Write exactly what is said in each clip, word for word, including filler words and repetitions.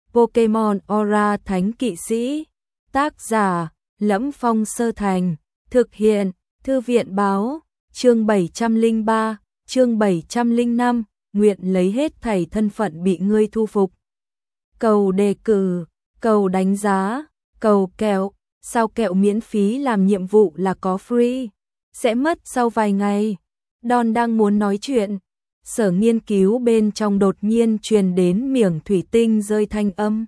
Pokemon Aura Thánh Kỵ Sĩ. Tác giả: Lẫm Phong Sơ Thành. Thực hiện: Thư viện Báo. Chương bảy trăm lẻ ba, chương bảy trăm lẻ năm, nguyện lấy hết thảy thân phận bị ngươi thu phục. Cầu đề cử, cầu đánh giá, cầu kẹo, sao kẹo miễn phí làm nhiệm vụ là có free, sẽ mất sau vài ngày. Don đang muốn nói chuyện, sở nghiên cứu bên trong đột nhiên truyền đến miệng thủy tinh rơi thanh âm.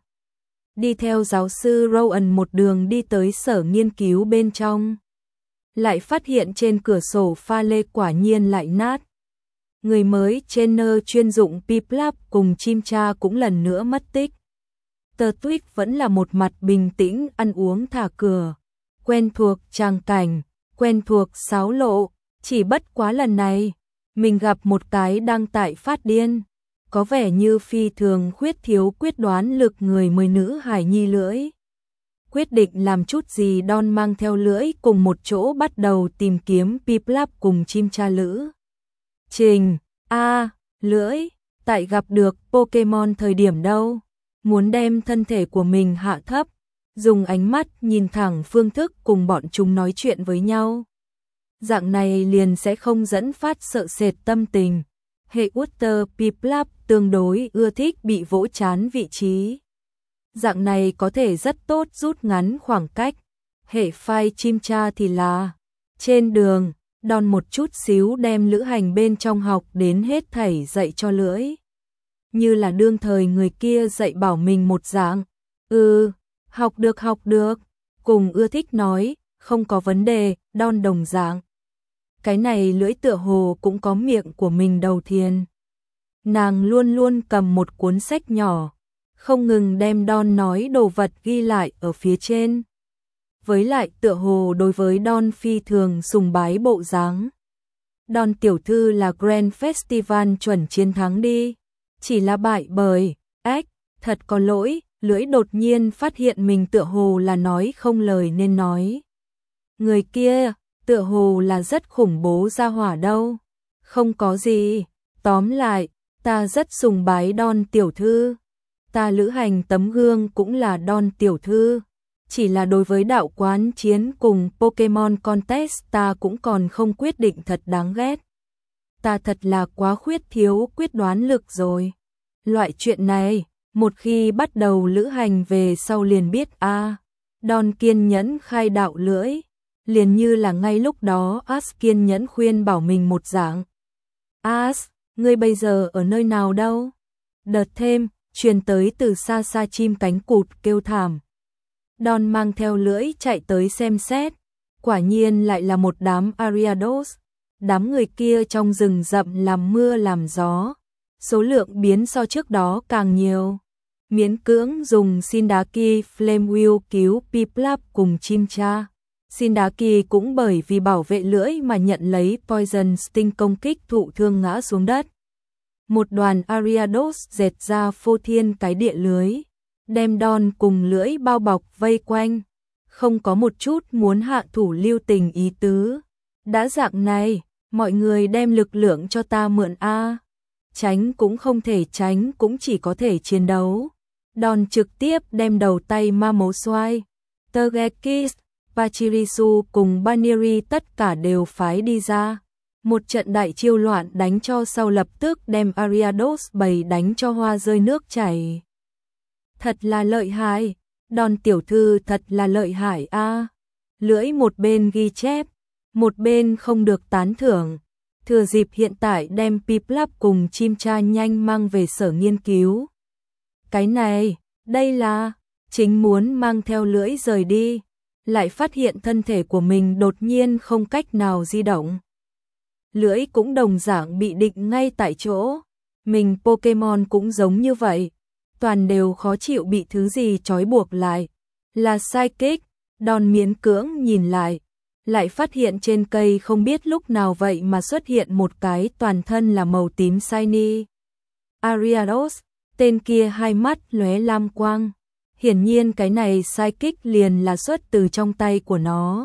Đi theo giáo sư Rowan một đường đi tới sở nghiên cứu bên trong, lại phát hiện trên cửa sổ pha lê quả nhiên lại nát. Người mới trainer chuyên dụng Piplup cùng chim cha cũng lần nữa mất tích. Tờ Tweet vẫn là một mặt bình tĩnh ăn uống thả cửa, quen thuộc tràng cảnh, quen thuộc xáo lộ, chỉ bất quá lần này, mình gặp một cái đang tại phát điên, có vẻ như phi thường khuyết thiếu quyết đoán lực người mới nữ hải nhi lưỡi. Quyết định làm chút gì Don mang theo lưỡi cùng một chỗ bắt đầu tìm kiếm Piplup cùng chim cha lữ. Trình, a à, lưỡi, tại gặp được Pokemon thời điểm đâu, muốn đem thân thể của mình hạ thấp, dùng ánh mắt nhìn thẳng phương thức cùng bọn chúng nói chuyện với nhau. Dạng này liền sẽ không dẫn phát sợ sệt tâm tình. Hệ Water Piplup tương đối ưa thích bị vỗ chán vị trí. Dạng này có thể rất tốt rút ngắn khoảng cách. Hệ phai chim cha thì là trên đường, Don một chút xíu đem lữ hành bên trong học đến hết thảy dạy cho lưỡi. Như là đương thời người kia dạy bảo mình một dạng. Ừ, học được học được, cùng ưa thích nói, không có vấn đề, Don đồng dạng. Cái này lưỡi tựa hồ cũng có miệng của mình đầu thiền. Nàng luôn luôn cầm một cuốn sách nhỏ, không ngừng đem Don nói đồ vật ghi lại ở phía trên. Với lại tựa hồ đối với Don phi thường sùng bái bộ dáng. Don tiểu thư là Grand Festival chuẩn chiến thắng đi, chỉ là bại bởi, ếch, thật có lỗi, lưỡi đột nhiên phát hiện mình tựa hồ là nói không lời nên nói. Người kia, tựa hồ là rất khủng bố ra hỏa đâu. Không có gì, tóm lại, ta rất sùng bái Don tiểu thư. Ta lữ hành tấm gương cũng là Don tiểu thư. Chỉ là đối với đạo quán chiến cùng Pokemon Contest ta cũng còn không quyết định thật đáng ghét. Ta thật là quá khuyết thiếu quyết đoán lực rồi. Loại chuyện này, một khi bắt đầu lữ hành về sau liền biết a à, Don kiên nhẫn khai đạo lưỡi. Liền như là ngay lúc đó Ash kiên nhẫn khuyên bảo mình một dạng. Ash, ngươi bây giờ ở nơi nào đâu? Đợt thêm, truyền tới từ xa xa chim cánh cụt kêu thảm. Don mang theo lưỡi chạy tới xem xét, quả nhiên lại là một đám Ariados. Đám người kia trong rừng rậm làm mưa làm gió, số lượng biến so trước đó càng nhiều. Miễn cưỡng dùng Sindaki Flame Wheel cứu Piplup cùng chim cha. Sindaki cũng bởi vì bảo vệ lưỡi mà nhận lấy Poison Sting công kích thụ thương ngã xuống đất. Một đoàn Ariados dệt ra phô thiên cái địa lưới, đem Don cùng lưỡi bao bọc vây quanh, không có một chút muốn hạ thủ lưu tình ý tứ. Đã dạng này, mọi người đem lực lượng cho ta mượn a. Tránh cũng không thể tránh, cũng chỉ có thể chiến đấu. Don trực tiếp đem đầu tay ma mấu xoay, Togekiss, Pachirisu cùng Baniri tất cả đều phái đi ra. Một trận đại chiêu loạn đánh cho sau lập tức đem Ariados bầy đánh cho hoa rơi nước chảy. Thật là lợi hại, Don tiểu thư thật là lợi hại a. Lưỡi một bên ghi chép, một bên không được tán thưởng. Thừa dịp hiện tại đem Piplup cùng chim cha nhanh mang về sở nghiên cứu. Cái này, đây là, chính muốn mang theo lưỡi rời đi. Lại phát hiện thân thể của mình đột nhiên không cách nào di động. Lưỡi cũng đồng dạng bị định ngay tại chỗ. Mình Pokemon cũng giống như vậy. Toàn đều khó chịu bị thứ gì trói buộc lại. Là Psychic, Don miễn cưỡng nhìn lại. Lại phát hiện trên cây không biết lúc nào vậy mà xuất hiện một cái toàn thân là màu tím shiny. Ariados, tên kia hai mắt lóe lam quang. Hiển nhiên cái này Psychic liền là xuất từ trong tay của nó.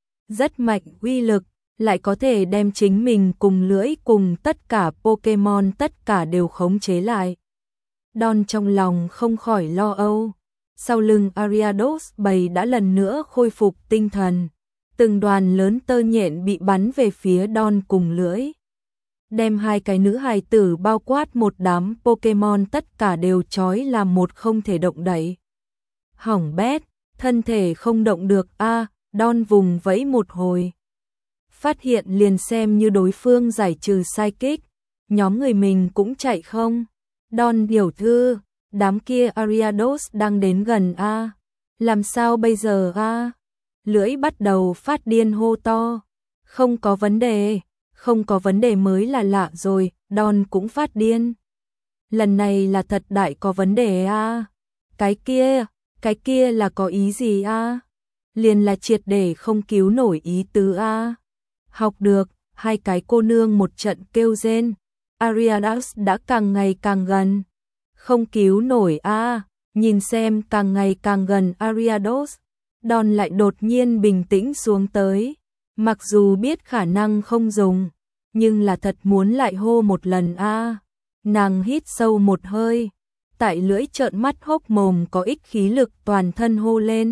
Rất mạnh uy lực, lại có thể đem chính mình cùng lưỡi cùng tất cả Pokemon tất cả đều khống chế lại. Don trong lòng không khỏi lo âu. Sau lưng Ariados bầy đã lần nữa khôi phục tinh thần. Từng đoàn lớn tơ nhện bị bắn về phía Don cùng lưỡi. Đem hai cái nữ hài tử bao quát một đám Pokemon tất cả đều trói làm một không thể động đậy. Hỏng bét, thân thể không động được a à, Don vùng vẫy một hồi. Phát hiện liền xem như đối phương giải trừ psychic, nhóm người mình cũng chạy không. Don điều thư, đám kia Ariados đang đến gần a à. Làm sao bây giờ a à? Lưỡi bắt đầu phát điên hô to. Không có vấn đề, không có vấn đề mới là lạ rồi, Don cũng phát điên. Lần này là thật đại có vấn đề a à? Cái kia, cái kia là có ý gì a à? Liền là triệt để không cứu nổi ý tứ a à? Học được, hai cái cô nương một trận kêu rên. Ariados đã càng ngày càng gần. Không cứu nổi a à? Nhìn xem càng ngày càng gần Ariados. Don lại đột nhiên bình tĩnh xuống tới. Mặc dù biết khả năng không dùng, nhưng là thật muốn lại hô một lần a à? Nàng hít sâu một hơi. Tại lưỡi trợn mắt hốc mồm có ích khí lực toàn thân hô lên.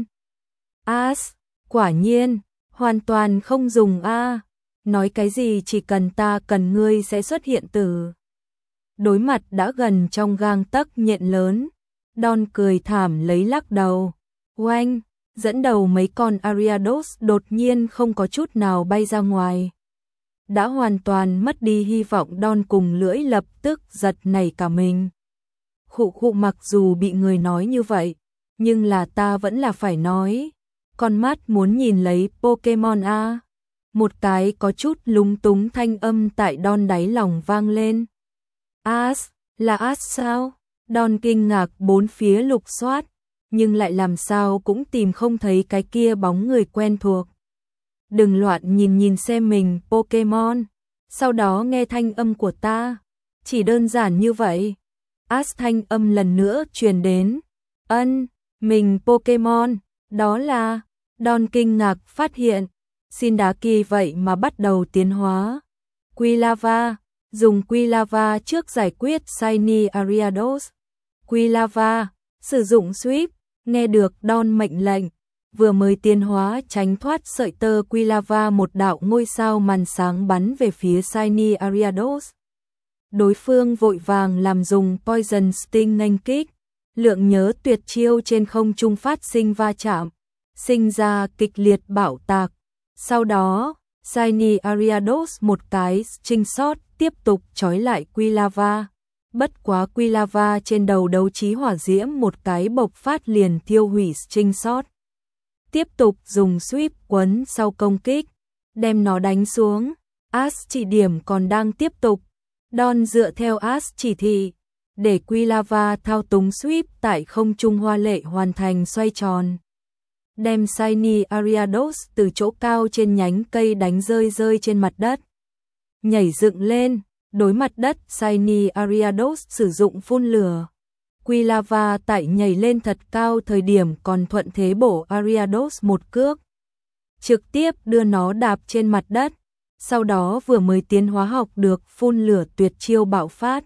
As, quả nhiên, hoàn toàn không dùng a à? Nói cái gì chỉ cần ta cần ngươi sẽ xuất hiện từ. Đối mặt đã gần trong gang tấc nhện lớn. Don cười thảm lấy lắc đầu. Oanh, dẫn đầu mấy con Ariados đột nhiên không có chút nào bay ra ngoài. Đã hoàn toàn mất đi hy vọng. Don cùng lưỡi lập tức giật nảy cả mình. Khụ khụ, mặc dù bị người nói như vậy, nhưng là ta vẫn là phải nói. Con mắt muốn nhìn lấy Pokemon a. Một cái có chút lúng túng thanh âm tại Don đáy lòng vang lên. As, là As sao? Don kinh ngạc bốn phía lục soát, nhưng lại làm sao cũng tìm không thấy cái kia bóng người quen thuộc. Đừng loạn nhìn nhìn xem mình Pokemon, sau đó nghe thanh âm của ta. Chỉ đơn giản như vậy. As thanh âm lần nữa truyền đến. Ân, mình Pokemon, đó là... Don kinh ngạc phát hiện. Xin đá kỳ vậy mà bắt đầu tiến hóa. Quilava, dùng Quilava trước giải quyết Shiny Ariados. Quilava, sử dụng sweep, nghe được Don mệnh lệnh. Vừa mới tiến hóa tránh thoát sợi tơ Quilava, một đạo ngôi sao màn sáng bắn về phía Shiny Ariados. Đối phương vội vàng làm dùng Poison Sting nghênh kích. Lượng nhớ tuyệt chiêu trên không trung phát sinh va chạm, sinh ra kịch liệt bạo tạc. Sau đó, Shiny Ariados một cái string shot tiếp tục trói lại Quilava. Bất quá Quilava trên đầu đấu trí hỏa diễm một cái bộc phát liền thiêu hủy string shot. Tiếp tục dùng sweep quấn sau công kích, đem nó đánh xuống. As chỉ điểm còn đang tiếp tục. Don dựa theo As chỉ thị, để Quilava thao túng sweep tại không trung hoa lệ hoàn thành xoay tròn. Đem Shiny Ariados từ chỗ cao trên nhánh cây đánh rơi rơi trên mặt đất. Nhảy dựng lên, đối mặt đất Shiny Ariados sử dụng phun lửa. Quilava tại nhảy lên thật cao thời điểm còn thuận thế bổ Ariados một cước. Trực tiếp đưa nó đạp trên mặt đất. Sau đó vừa mới tiến hóa học được phun lửa tuyệt chiêu bạo phát.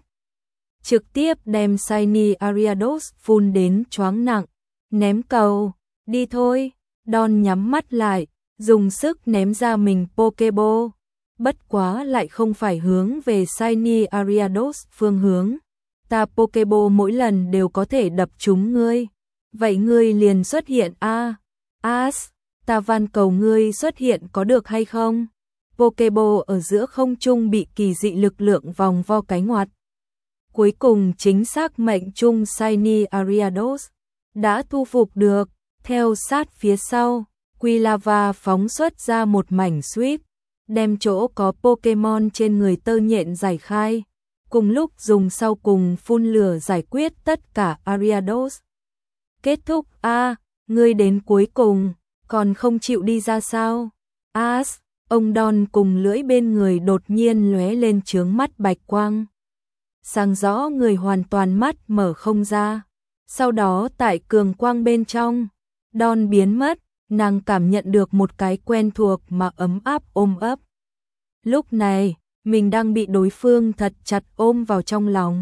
Trực tiếp đem Shiny Ariados phun đến choáng nặng. Ném cầu. Đi thôi, Don nhắm mắt lại, dùng sức ném ra mình Pokeball. Bất quá lại không phải hướng về Shiny Ariados phương hướng. Ta Pokeball mỗi lần đều có thể đập trúng ngươi. Vậy ngươi liền xuất hiện a. À, As, ta van cầu ngươi xuất hiện có được hay không? Pokeball ở giữa không trung bị kỳ dị lực lượng vòng vo cánh ngoặt. Cuối cùng chính xác mệnh trung Shiny Ariados đã thu phục được. Theo sát phía sau, Quilava phóng xuất ra một mảnh sweep, đem chỗ có Pokemon trên người tơ nhện giải khai, cùng lúc dùng sau cùng phun lửa giải quyết tất cả Ariados. Kết thúc a, à, ngươi đến cuối cùng, còn không chịu đi ra sao? As, ông Don cùng lưỡi bên người đột nhiên lóe lên chướng mắt bạch quang. Sáng rõ người hoàn toàn mắt mở không ra. Sau đó tại cường quang bên trong, Don biến mất, nàng cảm nhận được một cái quen thuộc mà ấm áp ôm ấp. Lúc này, mình đang bị đối phương thật chặt ôm vào trong lòng.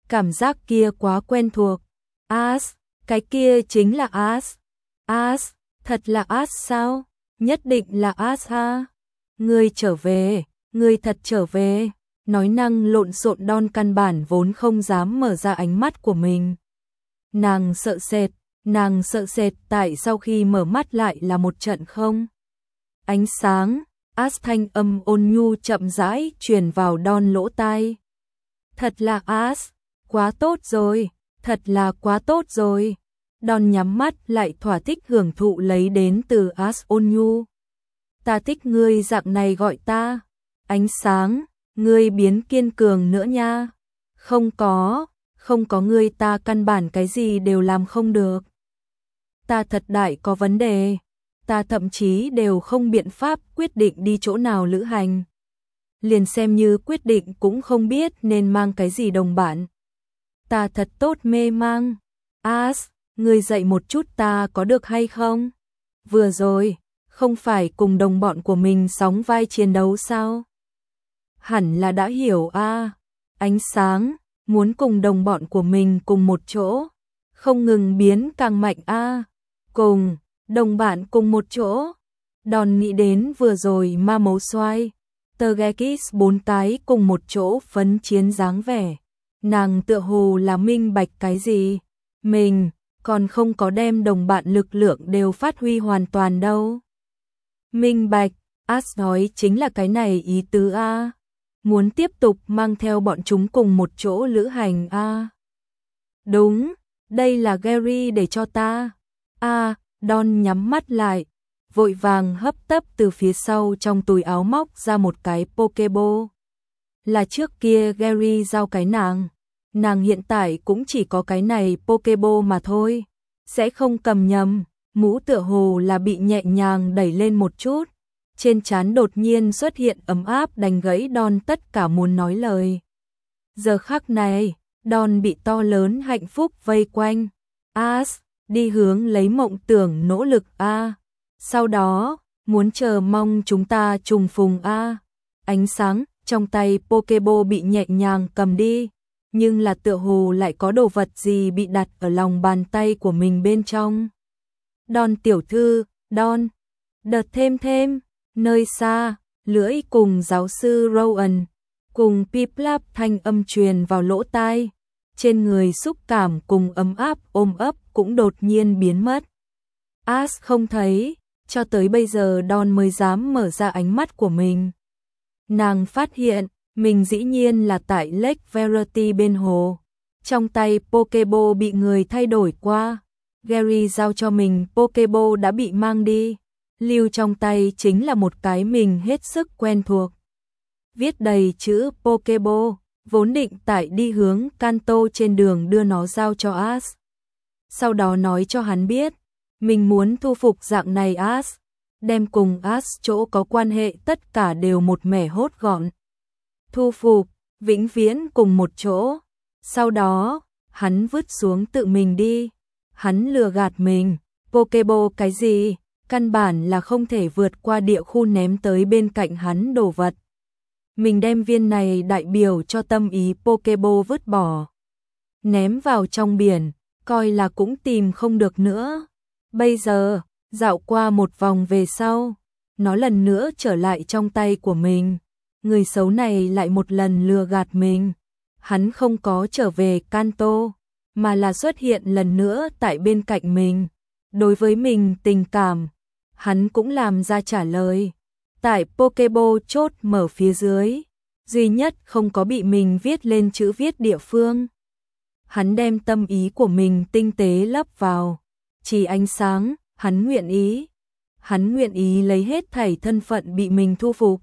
cảm giác kia quá quen thuộc. As, cái kia chính là As. As, thật là As sao? Nhất định là As ha. Ngươi trở về, ngươi thật trở về. Nói năng lộn xộn Don căn bản vốn không dám mở ra ánh mắt của mình. Nàng sợ sệt, nàng sợ sệt tại sau khi mở mắt lại là một trận không. Ánh sáng, As thanh âm ôn nhu chậm rãi truyền vào Don lỗ tai. Thật là As, quá tốt rồi, thật là quá tốt rồi. Don nhắm mắt lại thỏa thích hưởng thụ lấy đến từ As ôn nhu. Ta thích ngươi dạng này gọi ta. Ánh sáng, ngươi biến kiên cường nữa nha. Không có, không có ngươi ta căn bản cái gì đều làm không được. Ta thật đại có vấn đề. Ta thậm chí đều không biện pháp quyết định đi chỗ nào lữ hành. Liền xem như quyết định cũng không biết nên mang cái gì đồng bạn. Ta thật tốt mê mang. As, ngươi dạy một chút ta có được hay không? Vừa rồi, không phải cùng đồng bọn của mình sóng vai chiến đấu sao? Hẳn là đã hiểu a. À. Ánh sáng, muốn cùng đồng bọn của mình cùng một chỗ, không ngừng biến càng mạnh a. À. Cùng, đồng bạn cùng một chỗ. Đòn nghĩ đến vừa rồi ma mấu xoay, Tergekis bốn cái cùng một chỗ phấn chiến dáng vẻ. Nàng tựa hồ là minh bạch cái gì? Mình còn không có đem đồng bạn lực lượng đều phát huy hoàn toàn đâu. Minh bạch, As nói chính là cái này ý tứ a. Muốn tiếp tục mang theo bọn chúng cùng một chỗ lữ hành a. Đúng, đây là Gary để cho ta. A, Don nhắm mắt lại, vội vàng hấp tấp từ phía sau trong túi áo móc ra một cái Pokeball. Là trước kia Gary giao cái nàng. Nàng hiện tại cũng chỉ có cái này Pokeball mà thôi. Sẽ không cầm nhầm, mũ tựa hồ là bị nhẹ nhàng đẩy lên một chút. Trên trán đột nhiên xuất hiện ấm áp đánh gãy Don tất cả muốn nói lời. Giờ khắc này, Don bị to lớn hạnh phúc vây quanh. As, đi hướng lấy mộng tưởng nỗ lực a. Sau đó, muốn chờ mong chúng ta trùng phùng a. Ánh sáng trong tay Pokeball bị nhẹ nhàng cầm đi, nhưng là tựa hồ lại có đồ vật gì bị đặt ở lòng bàn tay của mình bên trong. Don tiểu thư, Don. Đợt thêm thêm, nơi xa, lưỡi cùng giáo sư Rowan, cùng Piplap thanh âm truyền vào lỗ tai. Trên người xúc cảm cùng ấm áp ôm ấp cũng đột nhiên biến mất. As không thấy, cho tới bây giờ Don mới dám mở ra ánh mắt của mình. Nàng phát hiện, mình dĩ nhiên là tại Lake Verity bên hồ. Trong tay Pokeball bị người thay đổi qua. Gary giao cho mình Pokeball đã bị mang đi. Lưu trong tay chính là một cái mình hết sức quen thuộc. Viết đầy chữ Pokeball, vốn định tại đi hướng Kanto trên đường đưa nó giao cho As. Sau đó nói cho hắn biết, mình muốn thu phục dạng này As, đem cùng As chỗ có quan hệ tất cả đều một mẻ hốt gọn. Thu phục, vĩnh viễn cùng một chỗ. Sau đó, hắn vứt xuống tự mình đi. Hắn lừa gạt mình, Pokeball cái gì, căn bản là không thể vượt qua địa khu ném tới bên cạnh hắn đồ vật. Mình đem viên này đại biểu cho tâm ý Pokeball vứt bỏ. Ném vào trong biển, coi là cũng tìm không được nữa. Bây giờ, dạo qua một vòng về sau, nó lần nữa trở lại trong tay của mình. Người xấu này lại một lần lừa gạt mình. Hắn không có trở về Kanto, mà là xuất hiện lần nữa tại bên cạnh mình. Đối với mình tình cảm, hắn cũng làm ra trả lời. Tại Pokeball chốt mở phía dưới, duy nhất không có bị mình viết lên chữ viết địa phương. Hắn đem tâm ý của mình tinh tế lấp vào. Chỉ ánh sáng, hắn nguyện ý. Hắn nguyện ý lấy hết thảy thân phận bị mình thu phục.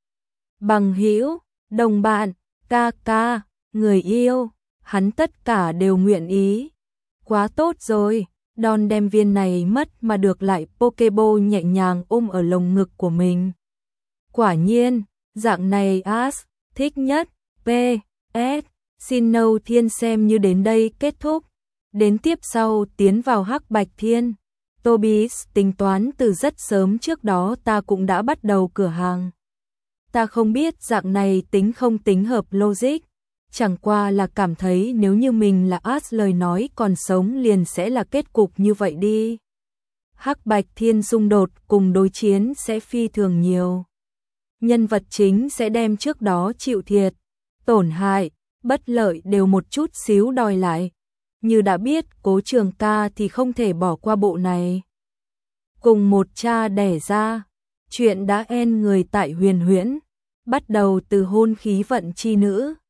Bằng hữu, đồng bạn, ca ca, người yêu, hắn tất cả đều nguyện ý. Quá tốt rồi, Don đem viên này mất mà được lại Pokeball nhẹ nhàng ôm ở lồng ngực của mình. Quả nhiên, dạng này As, thích nhất, P S Xin Nâu Thiên xem như đến đây kết thúc. Đến tiếp sau tiến vào Hắc Bạch Thiên. Tobias tính toán từ rất sớm trước đó ta cũng đã bắt đầu cửa hàng. Ta không biết dạng này tính không tính hợp logic. chẳng qua là cảm thấy nếu như mình là As lời nói còn sống liền sẽ là kết cục như vậy đi. Hắc Bạch Thiên xung đột cùng đối chiến sẽ phi thường nhiều. Nhân vật chính sẽ đem trước đó chịu thiệt, tổn hại, bất lợi đều một chút xíu đòi lại. Như đã biết Cố Trường Ca thì không thể bỏ qua bộ này. Cùng một cha đẻ ra, chuyện đã en người tại Huyền Huyễn, bắt đầu từ hôn khí vận chi nữ,